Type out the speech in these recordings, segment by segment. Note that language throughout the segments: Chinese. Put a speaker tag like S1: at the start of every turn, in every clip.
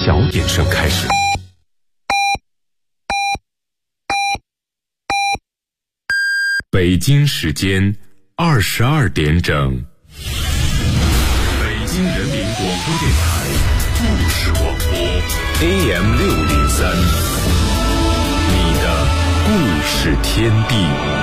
S1: 小点声开始。北京时间22点整。北京人民广播电台故事广播 AM603， 你的故事天地。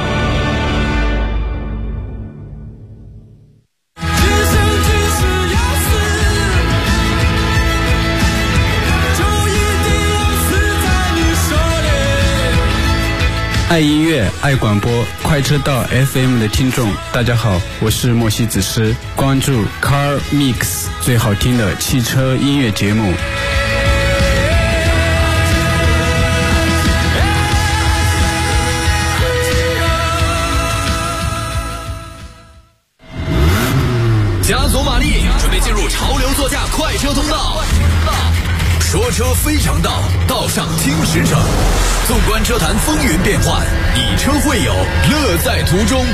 S2: 爱音乐爱广播快车道 FM 的听众大家好，我是莫西子诗，关注 Car Mix 最好听的汽车音乐节目。
S3: 加足马力，准备进入潮流座驾快车通道。说车非常道，道上听实诚。纵观车坛风云变幻，以车会友，乐在途中。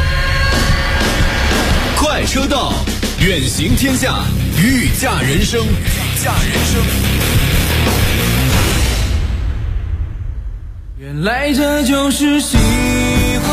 S3: 快车道，远行天下，御驾人生。
S4: 原来这就是喜欢，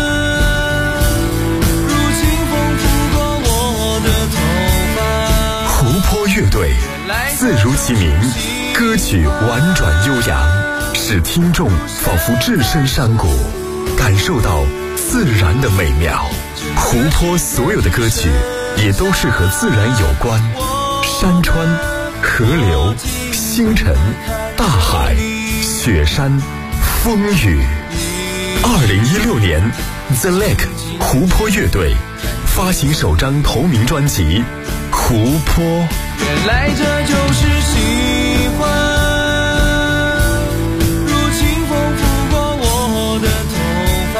S4: 如清风拂过我的头发。
S5: 湖泊乐队，字如其名，歌曲婉转悠扬，使听众仿佛置身山谷，感受到自然的美妙。湖泊所有的歌曲也都是和自然有关，山川、河流、星辰、大海、雪山、风雨。2016年 The Lake 湖泊乐队发行首张同名专辑《湖泊》。
S4: 原来这就是喜欢，如清风拂过我的头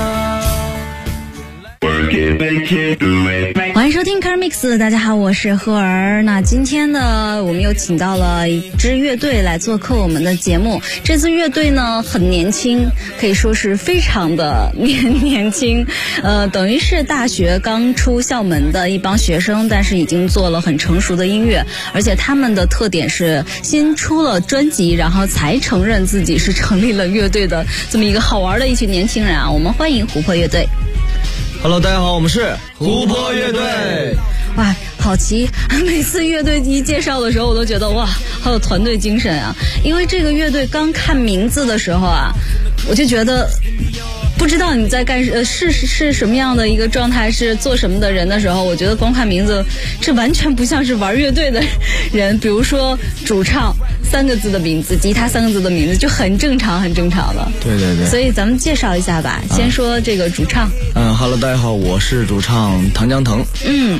S6: 发。欢迎收听 Car Mix， 大家好，我是赫儿。那今天呢，我们又请到了一支乐队来做客我们的节目。这支乐队呢很年轻，可以说是非常的年轻，等于是大学刚出校门的一帮学生，但是已经做了很成熟的音乐，而且他们的特点是先出了专辑，然后才承认自己是成立了乐队的这么一个好玩的一群年轻人啊。我们欢迎湖泊乐队。
S7: Hello， 大家好，我们是湖泊乐队。
S6: 哇，好奇！每次乐队一介绍的时候，我都觉得哇，好有团队精神啊！因为这个乐队刚看名字的时候啊，我就觉得不知道你在干是什么样的一个状态，是做什么的人的时候，我觉得光看名字，这完全不像是玩乐队的人。比如说主唱3个字的名字，吉他3个字的名字，就很正常的。
S7: 对。
S6: 所以咱们介绍一下吧，先说这个主唱。
S7: Hello， 大家好，我是主唱唐江腾。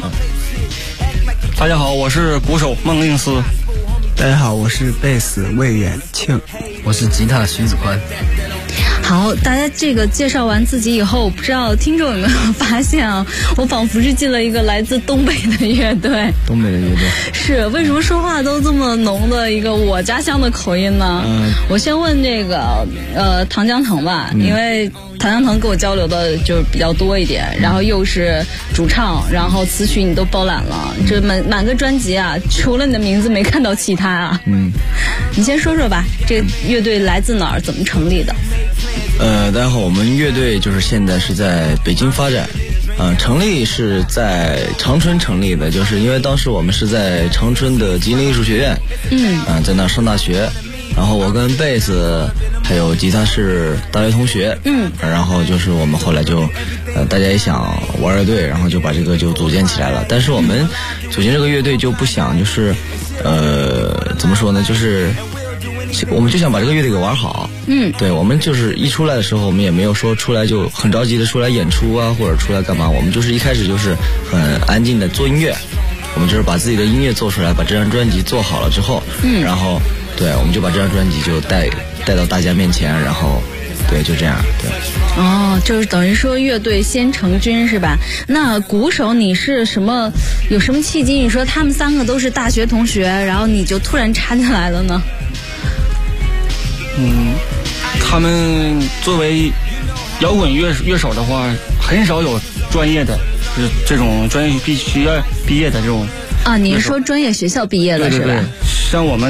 S2: 大家好，我是鼓手孟令思。
S8: 大家好，我是贝斯魏远庆。
S9: 我是吉他徐子宽。
S6: 好，大家这个介绍完自己以后，不知道听众有没有发现啊？我仿佛是进了一个来自东北的乐队。
S7: 东北的乐队
S6: 是为什么说话都这么浓的一个我家乡的口音呢？我先问这个唐江腾吧，因为唐江腾跟我交流的就比较多一点，然后又是主唱，然后词曲你都包揽了，这满个专辑啊，除了你的名字没看到其他啊。你先说说吧，这个乐队来自哪儿，怎么成立的？
S7: 大家好，我们乐队就是现在是在北京发展，成立是在长春成立的，就是因为当时我们是在长春的吉林艺术学院，在那上大学，然后我跟贝斯还有吉他是大学同学，然后就是我们后来就大家也想玩乐队，然后就把这个就组建起来了。但是我们组建这个乐队就不想就是怎么说呢，就是我们就想把这个乐队给玩好。对，我们就是一出来的时候，我们也没有说出来就很着急的出来演出啊，或者出来干嘛，我们就是一开始就是很安静的做音乐，我们就是把自己的音乐做出来，把这张专辑做好了之后，然后对，我们就把这张专辑就带到大家面前，然后对，就这样。对。
S6: 就是等于说乐队先成军是吧？那鼓手你是有什么契机？你说他们3个都是大学同学，然后你就突然插进来了呢？
S2: 他们作为摇滚乐手的话，很少有专业的，就是这种专业学校毕业的这种。
S6: 你是说专业学校毕业的是吧？
S2: 对，像我们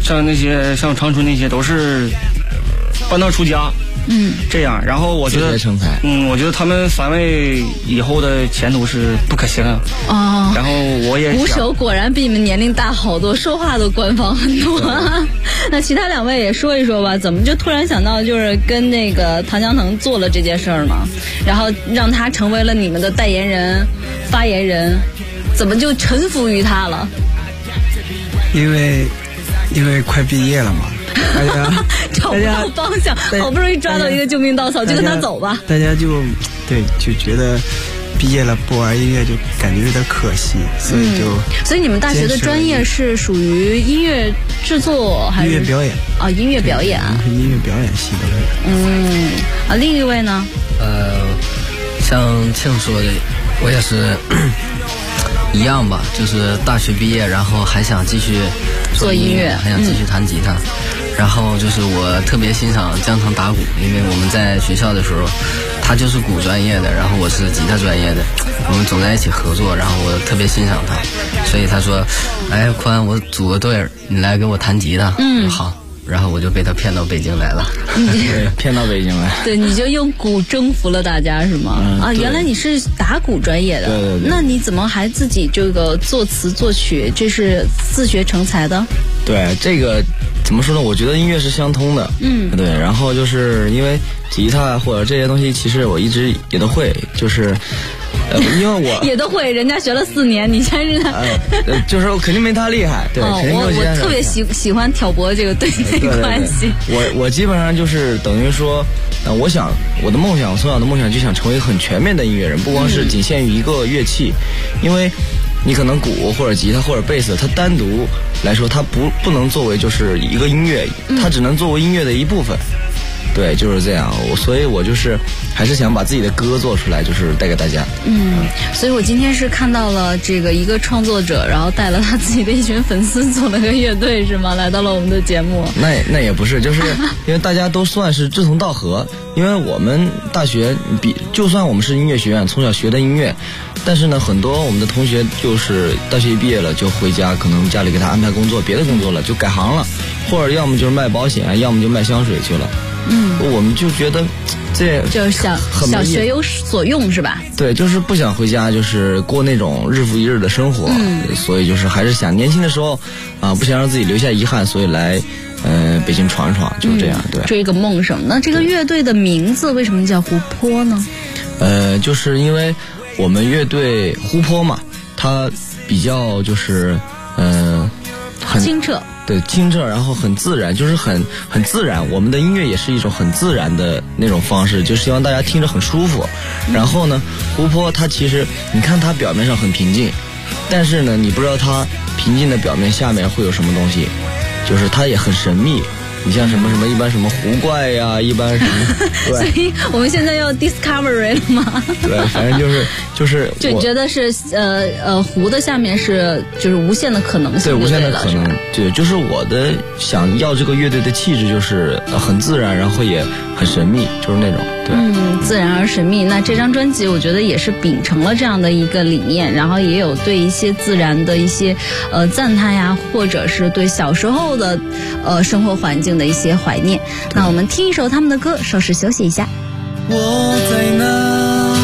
S10: 像那些像长春那些都是半道出家，这样。然后我觉得，我觉得他们3位以后的前途是不可限量。
S6: 哦。
S10: 然后我也
S6: 鼓手果然比你们年龄大好多，说话都官方很多。那其他2位也说一说吧，怎么就突然想到就是跟那个唐江腾做了这件事儿呢？然后让他成为了你们的代言人、发言人，怎么就臣服于他了？
S8: 因为快毕业了嘛，大家
S6: 找不到方向，好不容易抓到一个救命稻草，就跟他走吧。
S8: 大家就觉得毕业了不玩音乐就感觉有点可惜，所以
S6: 你们大学的专业是属于音乐制作还是
S8: 音乐表演
S6: 啊？音乐表演，
S8: 音乐表演系的。
S6: 另一位呢？
S9: 像庆说的，我也是一样吧，就是大学毕业，然后还想继续
S6: 做音乐，
S9: 还想继续弹吉他。然后就是我特别欣赏江腾打鼓，因为我们在学校的时候，他就是鼓专业的，然后我是吉他专业的，我们总在一起合作，然后我特别欣赏他，所以他说：“哎，宽，我组个队，你来给我弹吉他。”好。然后我就被他骗到北京来了，
S7: 对，骗到北京来。
S6: 对，你就用鼓征服了大家是吗？原来你是打鼓专业的，
S7: 对。
S6: 那你怎么还自己这个作词作曲，这是自学成才的？
S7: 对，这个怎么说呢？我觉得音乐是相通的，对。然后就是因为吉他或者这些东西，其实我一直也都会，就是。因为我
S6: 也都会，人家学了4年，你现在
S7: 就是肯定没他厉害，对，肯定没有吉他
S6: 我特别喜欢挑拨这个对内关系。
S7: 我基本上就是等于说，我想我的梦想，我从小的梦想就想成为很全面的音乐人，不光是仅限于一个乐器，因为你可能鼓或者吉他或者贝斯，它单独来说，它不能作为就是一个音乐，它只能作为音乐的一部分。对，就是这样。所以我就是还是想把自己的歌做出来，就是带给大家。
S6: 所以我今天是看到了这个一个创作者，然后带了他自己的一群粉丝组了个乐队，是吗？来到了我们的节目。
S7: 那也不是，就是因为大家都算是志同道合。因为我们大学就算我们是音乐学院，从小学的音乐，但是呢，很多我们的同学就是大学一毕业了就回家，可能家里给他安排工作，别的工作了，就改行了，或者要么就是卖保险，要么就卖香水去了。我们就觉得这
S6: 就是想学有所用是吧？
S7: 对，就是不想回家，就是过那种日复一日的生活，所以就是还是想年轻的时候不想让自己留下遗憾，所以来北京闯一闯，就是这样。对，
S6: 追一个梦想。那这个乐队的名字为什么叫湖泊呢？
S7: 就是因为我们乐队湖泊嘛，它比较就是很
S6: 清澈。
S7: 对，清澈，然后很自然，就是很自然。我们的音乐也是一种很自然的那种方式，就希望大家听着很舒服。然后呢，湖泊它其实你看它表面上很平静，但是呢，你不知道它平静的表面下面会有什么东西，就是它也很神秘。你像什么一般什么湖怪呀，一般什么，对。
S6: 所以我们现在要 discovery 了吗？
S7: 对，反正就是
S6: 就觉得是湖的下面是就是无限的可能性，
S7: 对，无限的可能，对，就是我的想要这个乐队的气质就是很自然，然后也很神秘，就是那种对。
S6: 自然而神秘。那这张专辑我觉得也是秉承了这样的一个理念，然后也有对一些自然的一些赞叹呀，或者是对小时候的生活环境的一些怀念。那我们听一首他们的歌，稍事休息一下。
S4: 我在那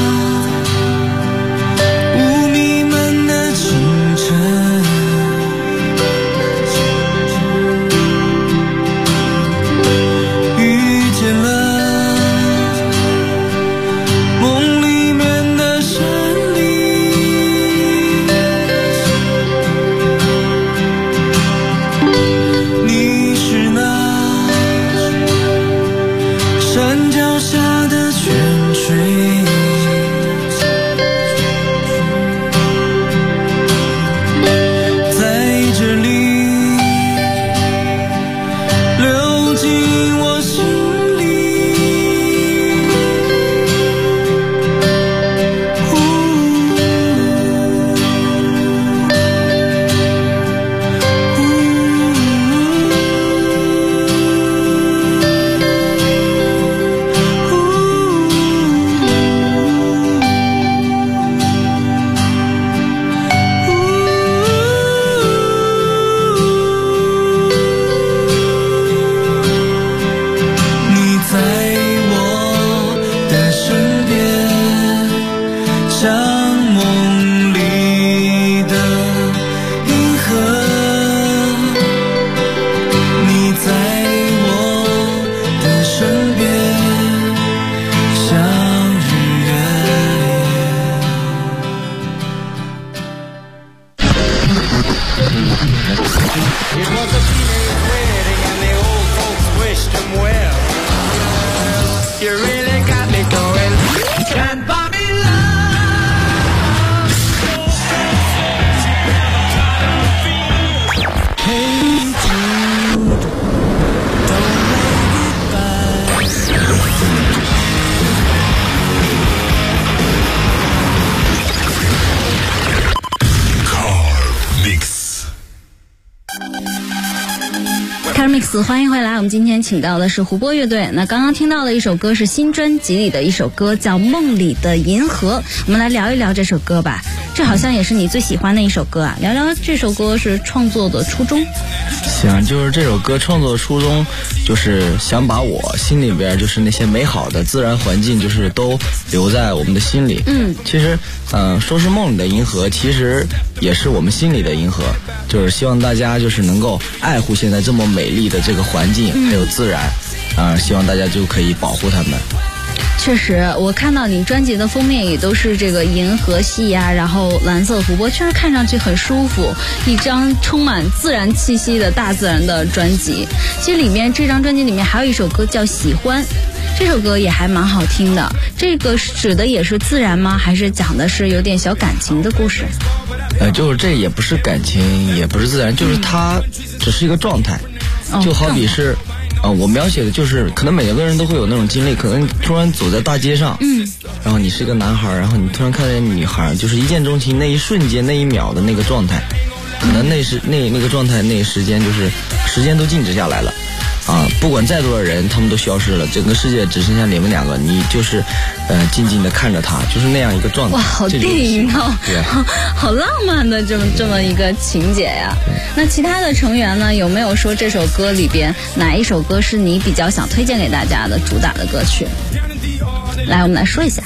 S4: 雾弥漫的清晨，遇见了梦里面的神灵，你是那山脚下的泉水。
S6: Mix， 欢迎回来。我们今天请到的是湖泊乐队。那刚刚听到的一首歌是新专辑里的一首歌，叫《梦里的银河》。我们来聊一聊这首歌吧。这好像也是你最喜欢的一首歌啊，聊聊这首歌是创作的初衷。
S7: 行，就是这首歌创作的初衷，就是想把我心里边就是那些美好的自然环境，就是都留在我们的心里。其实，说是梦里的银河，其实也是我们心里的银河。就是希望大家就是能够爱护现在这么美丽的这个环境，还有自然，希望大家就可以保护它们。
S6: 确实，我看到你专辑的封面也都是这个银河系啊，然后蓝色湖泊，确实看上去很舒服，一张充满自然气息的大自然的专辑。其实里面这张专辑里面还有一首歌叫《喜欢》，这首歌也还蛮好听的。这个指的也是自然吗？还是讲的是有点小感情的故事？
S7: 就是这也不是感情，也不是自然，就是它只是一个状态，就好比是。我描写的就是可能每个人都会有那种经历，可能突然走在大街上，然后你是一个男孩，然后你突然看见女孩，就是一见钟情那一瞬间那一秒的那个状态，可能那个状态那个时间就是时间都静止下来了。不管再多的人他们都消失了，整个世界只剩下你们两个，你就是静静的看着他，就是那样一个状态。
S6: 哇，好电影哦，
S7: 对啊，
S6: 好浪漫的这么一个情节呀。那其他的成员呢，有没有说这首歌里边哪一首歌是你比较想推荐给大家的主打的歌曲？来，我们来说一下。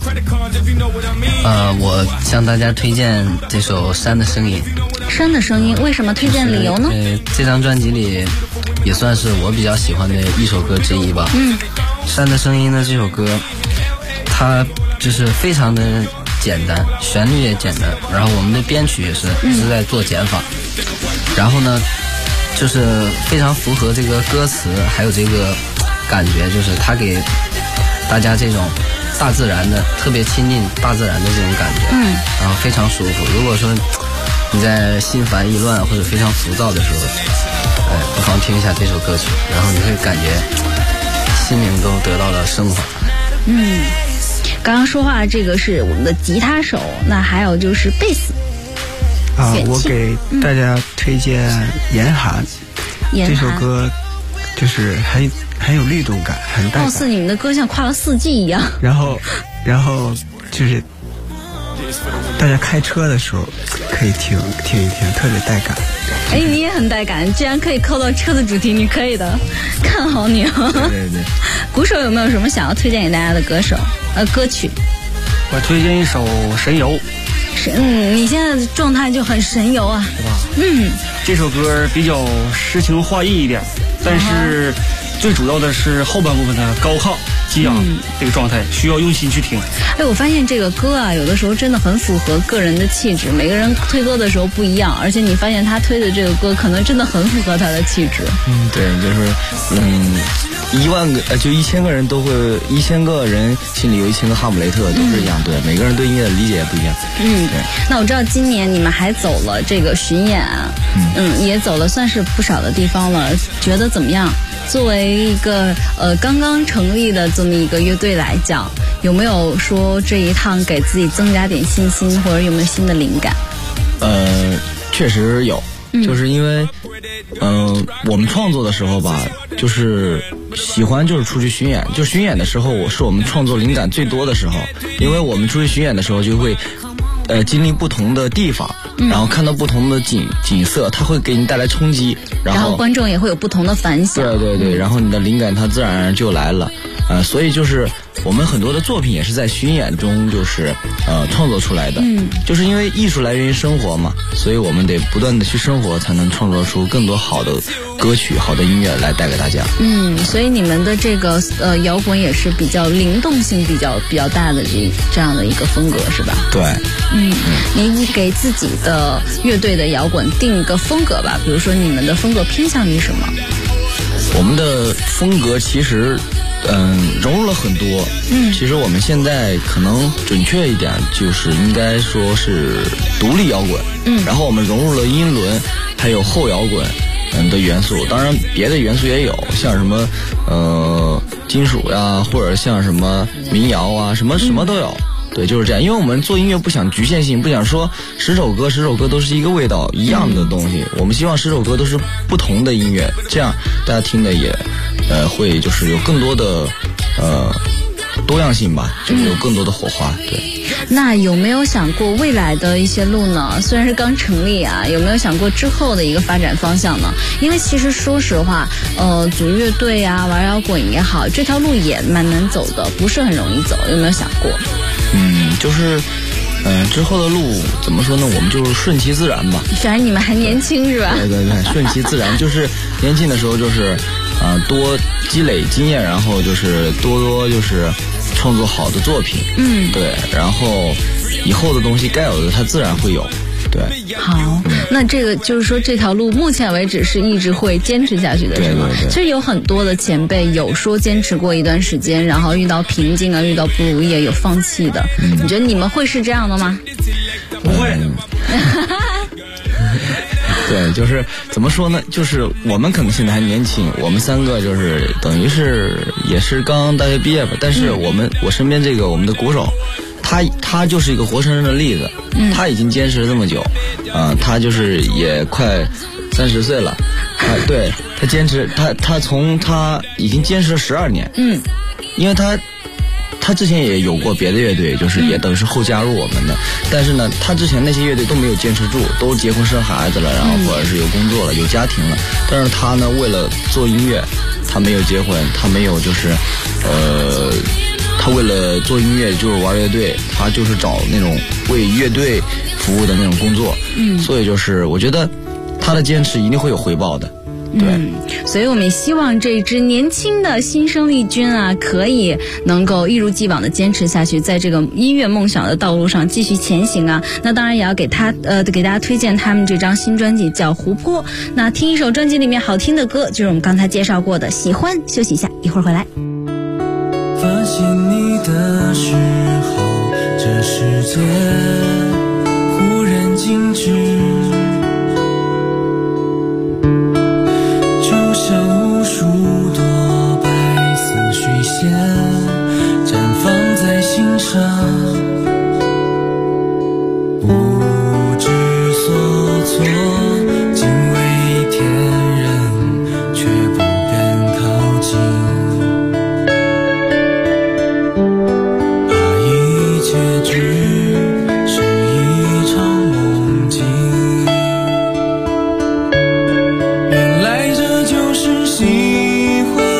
S9: 我向大家推荐这首《山的声音》。
S6: 山的声音，为什么推荐理由呢？
S9: 这张专辑里也算是我比较喜欢的一首歌之一吧。山的声音呢，这首歌它就是非常的简单，旋律也简单，然后我们的编曲也是一直在做减法，然后呢就是非常符合这个歌词还有这个感觉，就是它给大家这种大自然的特别亲近大自然的这种感觉，然后非常舒服。如果说你在心烦意乱或者非常浮躁的时候，不妨听一下这首歌曲，然后你会感觉心灵都得到了升华。
S6: 刚刚说话这个是我们的吉他手，那还有就是贝斯。
S8: 我给大家推荐严寒，这首歌就是很有律动感，很带感。
S6: 似你们的歌像跨了4季一样。然后
S8: 就是大家开车的时候可以听一听，特别带感。
S6: 你也很带感，居然可以扣到车的主题，你可以的，看好你。
S7: 对。
S6: 鼓手有没有什么想要推荐给大家的歌曲？
S10: 我推荐一首《神游》。
S6: 你现在的状态就很神游啊，
S10: 是吧？这首歌比较诗情画意一点，但是最主要的是后半部分的高亢激昂这个状态，需要用心去听。
S6: 我发现这个歌啊，有的时候真的很符合个人的气质，每个人推歌的时候不一样，而且你发现他推的这个歌可能真的很符合他的气质。
S7: 对，就是1万个就1000个人都会，1000个人心里有1000个哈姆雷特，都是一样。对，每个人对音乐的理解也不一样。
S6: 对。那我知道今年你们还走了这个巡演啊，也走了算是不少的地方了，觉得怎么样？作为一个刚刚成立的这么一个乐队来讲，有没有说这一趟给自己增加点信心，或者有没有新的灵感？
S7: 确实有，就是因为我们创作的时候吧，就是喜欢就是出去巡演，就巡演的时候是我们创作灵感最多的时候，因为我们出去巡演的时候就会经历不同的地方，然后看到不同的景色，它会给你带来冲击，
S6: 然后观众也会有不同的反响。
S7: 对，然后你的灵感它自然而然就来了。所以就是我们很多的作品也是在巡演中就是创作出来的。就是因为艺术来源于生活嘛，所以我们得不断的去生活，才能创作出更多好的歌曲、好的音乐来带给大家。
S6: 所以你们的这个摇滚也是比较灵动性比较大的这样的一个风格，是吧？
S7: 对。
S6: 你给自己的乐队的摇滚定一个风格吧，比如说你们的风格偏向于什么？
S7: 我们的风格其实融入了很多。其实我们现在可能准确一点，就是应该说是独立摇滚。然后我们融入了英伦还有后摇滚的元素，当然别的元素也有，像什么金属呀，或者像什么民谣啊，什么都有。 对，就是这样。因为我们做音乐不想局限性，不想说10首歌都是一个味道一样的东西，我们希望10首歌都是不同的音乐，这样大家听的也会就是有更多的多样性吧，就是有更多的火花。对。
S6: 那有没有想过未来的一些路呢？虽然是刚成立啊，有没有想过之后的一个发展方向呢？因为其实说实话，组乐队啊，玩摇滚也好，这条路也蛮难走的，不是很容易走。有没有想过？
S7: 就是之后的路怎么说呢？我们就是顺其自然吧。
S6: 反正你们还年轻是吧？
S7: 对，顺其自然，就是年轻的时候就是多积累经验，然后就是多就是创作好的作品。对，然后以后的东西该有的它自然会有。对，
S6: 好，那这个就是说这条路目前为止是一直会坚持下去的，是吗？其实有很多的前辈有说坚持过一段时间，然后遇到瓶颈啊，遇到不如意有放弃的。你觉得你们会是这样的吗？
S10: 不会。
S7: 对，就是怎么说呢？就是我们可能现在还年轻，我们3个就是等于是也是刚大学毕业吧。但是我身边这个我们的鼓手，他就是一个活生生的例子。他已经坚持了这么久，他就是也快30岁了。对，他坚持，他已经坚持了12年。因为他之前也有过别的乐队，就是也等于是后加入我们的，但是呢，他之前那些乐队都没有坚持住，都结婚生孩子了，然后或者是有工作了，有家庭了。但是他呢，为了做音乐，他没有结婚，他没有就是他为了做音乐就是玩乐队，他就是找那种为乐队服务的那种工作。所以就是我觉得他的坚持一定会有回报的。对，
S6: 所以我们也希望这支年轻的新生力军啊，可以能够一如既往的坚持下去，在这个音乐梦想的道路上继续前行啊。那当然也要给大家推荐他们这张新专辑叫《湖泊》。那听一首专辑里面好听的歌，就是我们刚才介绍过的《喜欢》。休息一下，一会儿回来。
S4: 发现你的时候，这世界忽然静止。绽放在心上，不知所措，惊为天人，却不敢靠近，怕一切只是一场梦境。原来这就是喜欢。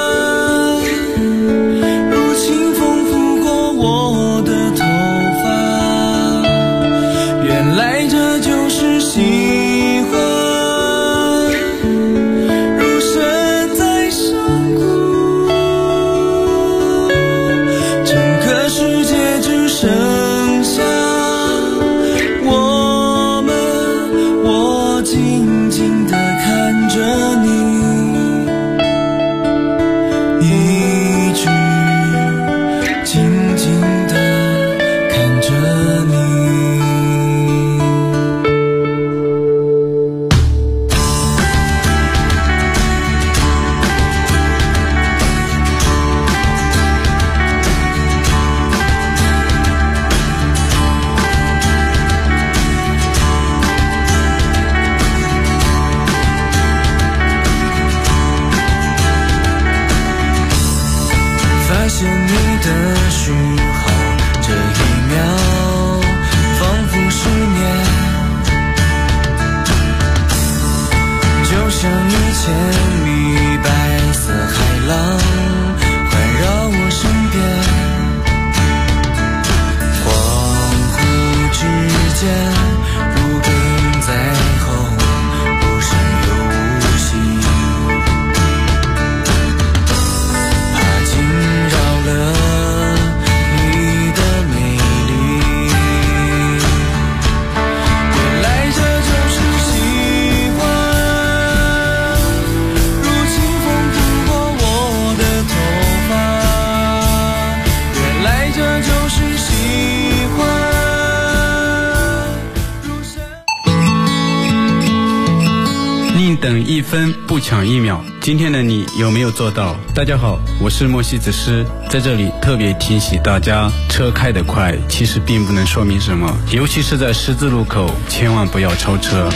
S4: 发现你的讯号，这一秒仿佛10年，就像以前米白色海浪环绕我身边，恍惚之间如鲠在喉，不深又无息，怕惊扰了你的美丽。原来这就是喜欢，
S2: 1分不抢1秒，今天的你有没有做到？大家好，我是莫西子诗，在这里特别提醒大家，车开得快其实并不能说明什么，尤其是在十字路口，千万不要超车。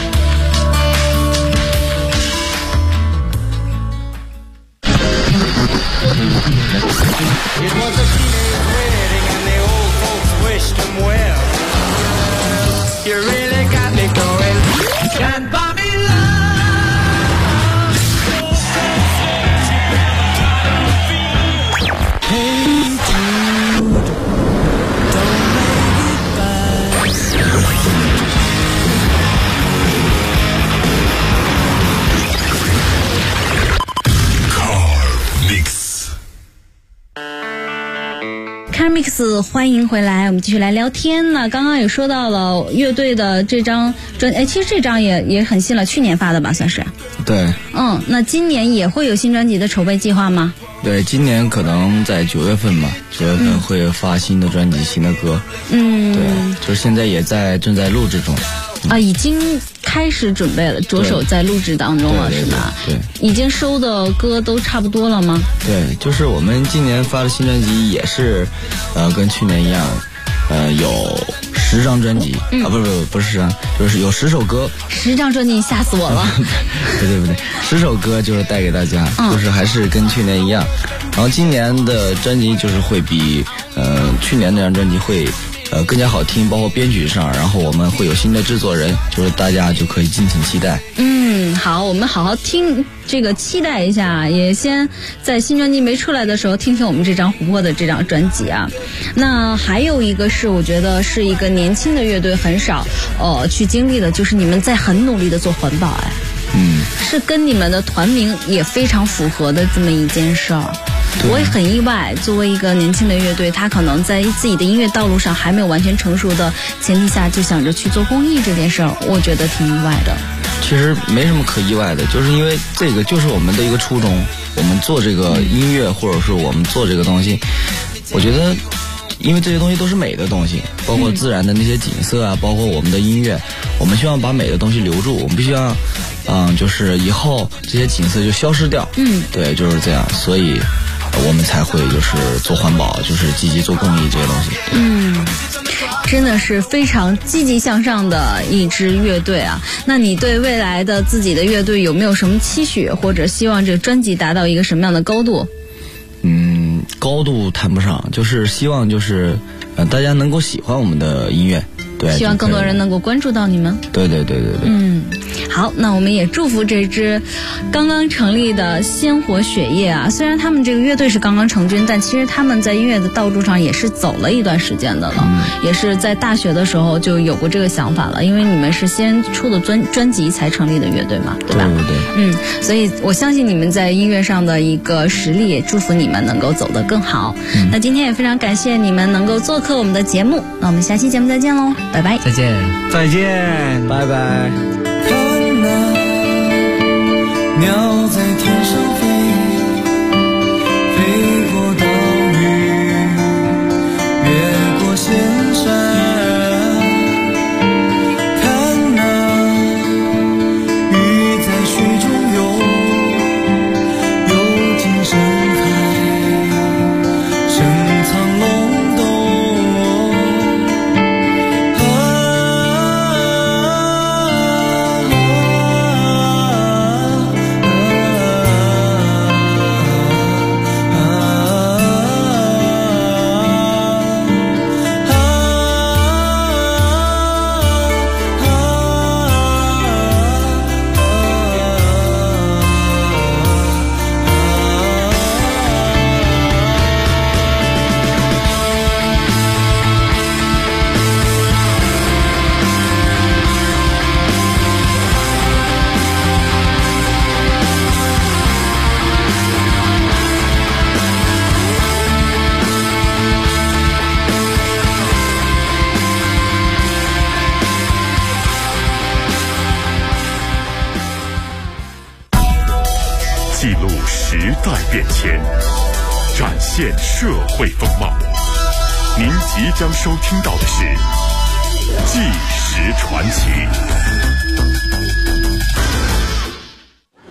S6: Mix 欢迎回来，我们继续来聊天呢。刚刚也说到了乐队的这张专，其实这张也很新了，去年发的吧，算是。
S7: 对。
S6: 那今年也会有新专辑的筹备计划吗？
S7: 对，今年可能在9月份吧，9月份会发新的专辑、新的歌。对，就是现在也正在录制中。
S6: 已经开始准备了，着手在录制当中了，是吧？
S7: 对，
S6: 已经收的歌都差不多了吗？
S7: 对，就是我们今年发的新专辑也是，跟去年一样，有10张专辑不是10张，就是有10首歌。
S6: 10张专辑吓死我了！
S7: 不对，10首歌就是带给大家，就是还是跟去年一样。然后今年的专辑就是会比去年那张专辑会。更加好听，包括编曲上，然后我们会有新的制作人，就是大家就可以敬请期待。
S6: 好，我们好好听这个，期待一下，也先在新专辑没出来的时候听听我们这张琥珀的这张专辑啊。那还有一个是我觉得是一个年轻的乐队很少去经历的，就是你们在很努力的做环保，是跟你们的团名也非常符合的这么一件事儿。我也很意外，作为一个年轻的乐队，他可能在自己的音乐道路上还没有完全成熟的前提下，就想着去做公益这件事儿，我觉得挺意外的。
S7: 其实没什么可意外的，就是因为这个就是我们的一个初衷，我们做这个音乐或者是我们做这个东西，我觉得因为这些东西都是美的东西，包括自然的那些景色啊，包括我们的音乐，我们希望把美的东西留住，我们必须要就是以后这些景色就消失掉。对，就是这样，所以我们才会就是做环保，就是积极做公益这些东西。
S6: 真的是非常积极向上的一支乐队啊。那你对未来的自己的乐队有没有什么期许，或者希望这个专辑达到一个什么样的高度？
S7: 高度谈不上，就是希望就是大家能够喜欢我们的音乐。对，
S6: 希望更多人能够关注到你们。
S7: 对。
S6: 好，那我们也祝福这支刚刚成立的鲜活血液啊。虽然他们这个乐队是刚刚成军，但其实他们在音乐的道路上也是走了一段时间的了，也是在大学的时候就有过这个想法了。因为你们是先出的专辑才成立的乐队嘛，对吧？
S7: 对。
S6: 所以我相信你们在音乐上的一个实力，也祝福你们能够走得更好。那今天也非常感谢你们能够做客我们的节目，那我们下期节目再见喽，拜拜。
S9: 再见，
S7: 拜拜。
S4: 看那鸟在天上飞，飞过岛屿，越过仙山。看那鱼在水中游，游进深海，深藏龙洞。
S1: 记录时代变迁，展现社会风貌。您即将收听到的是《纪实传奇》。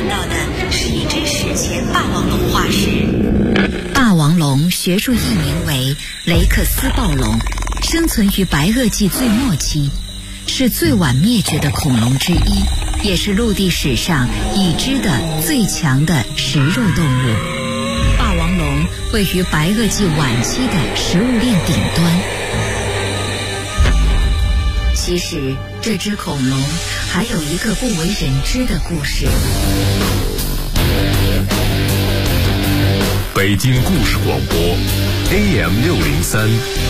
S11: 看到的是一只史前霸王龙化石。霸王龙学术译名为雷克斯暴龙，生存于白垩纪最末期，是最晚灭绝的恐龙之一，也是陆地史上已知的最强的食肉动物。霸王龙位于白垩纪晚期的食物链顶端。其实这只恐龙还有一个不为人知的故事。
S1: 北京故事广播 AM603，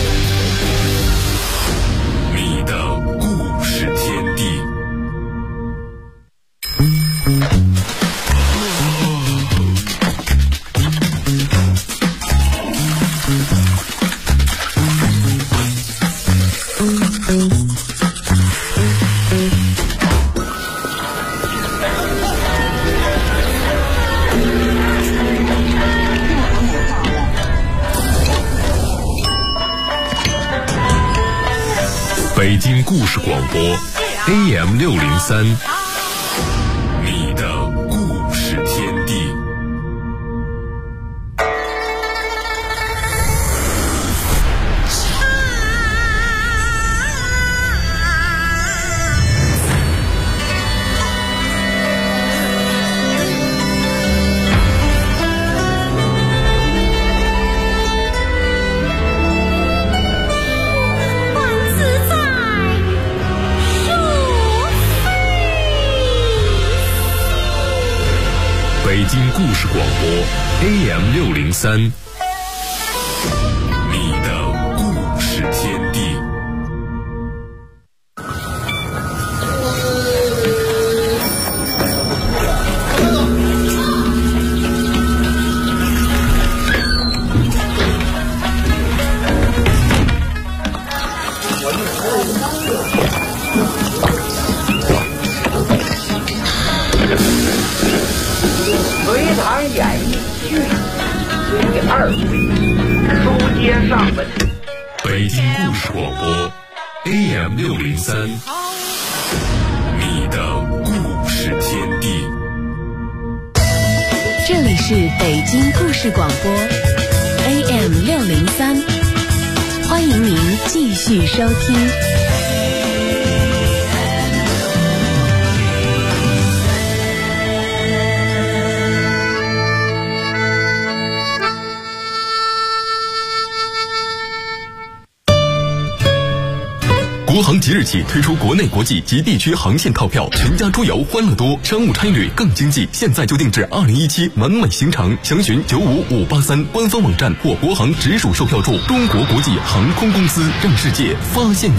S1: 你的故事天地。北京故事广播 AM603， 你的故事天地。北京故事广播 AM603， 你的故事天地。
S12: 隋唐演义续第2回，书接上文。
S1: 北京故事广播 AM603， 你的故事天地。
S11: 这里是北京故事广播 AM603， 欢迎您继续收听。
S13: 国航即日起推出国内、国际及地区航线套票，全家出游欢乐多，商务差旅更经济。现在就定制2017完美行程，详询95583官方网站或国航直属售票处。中国国际航空公司，让世界发现你。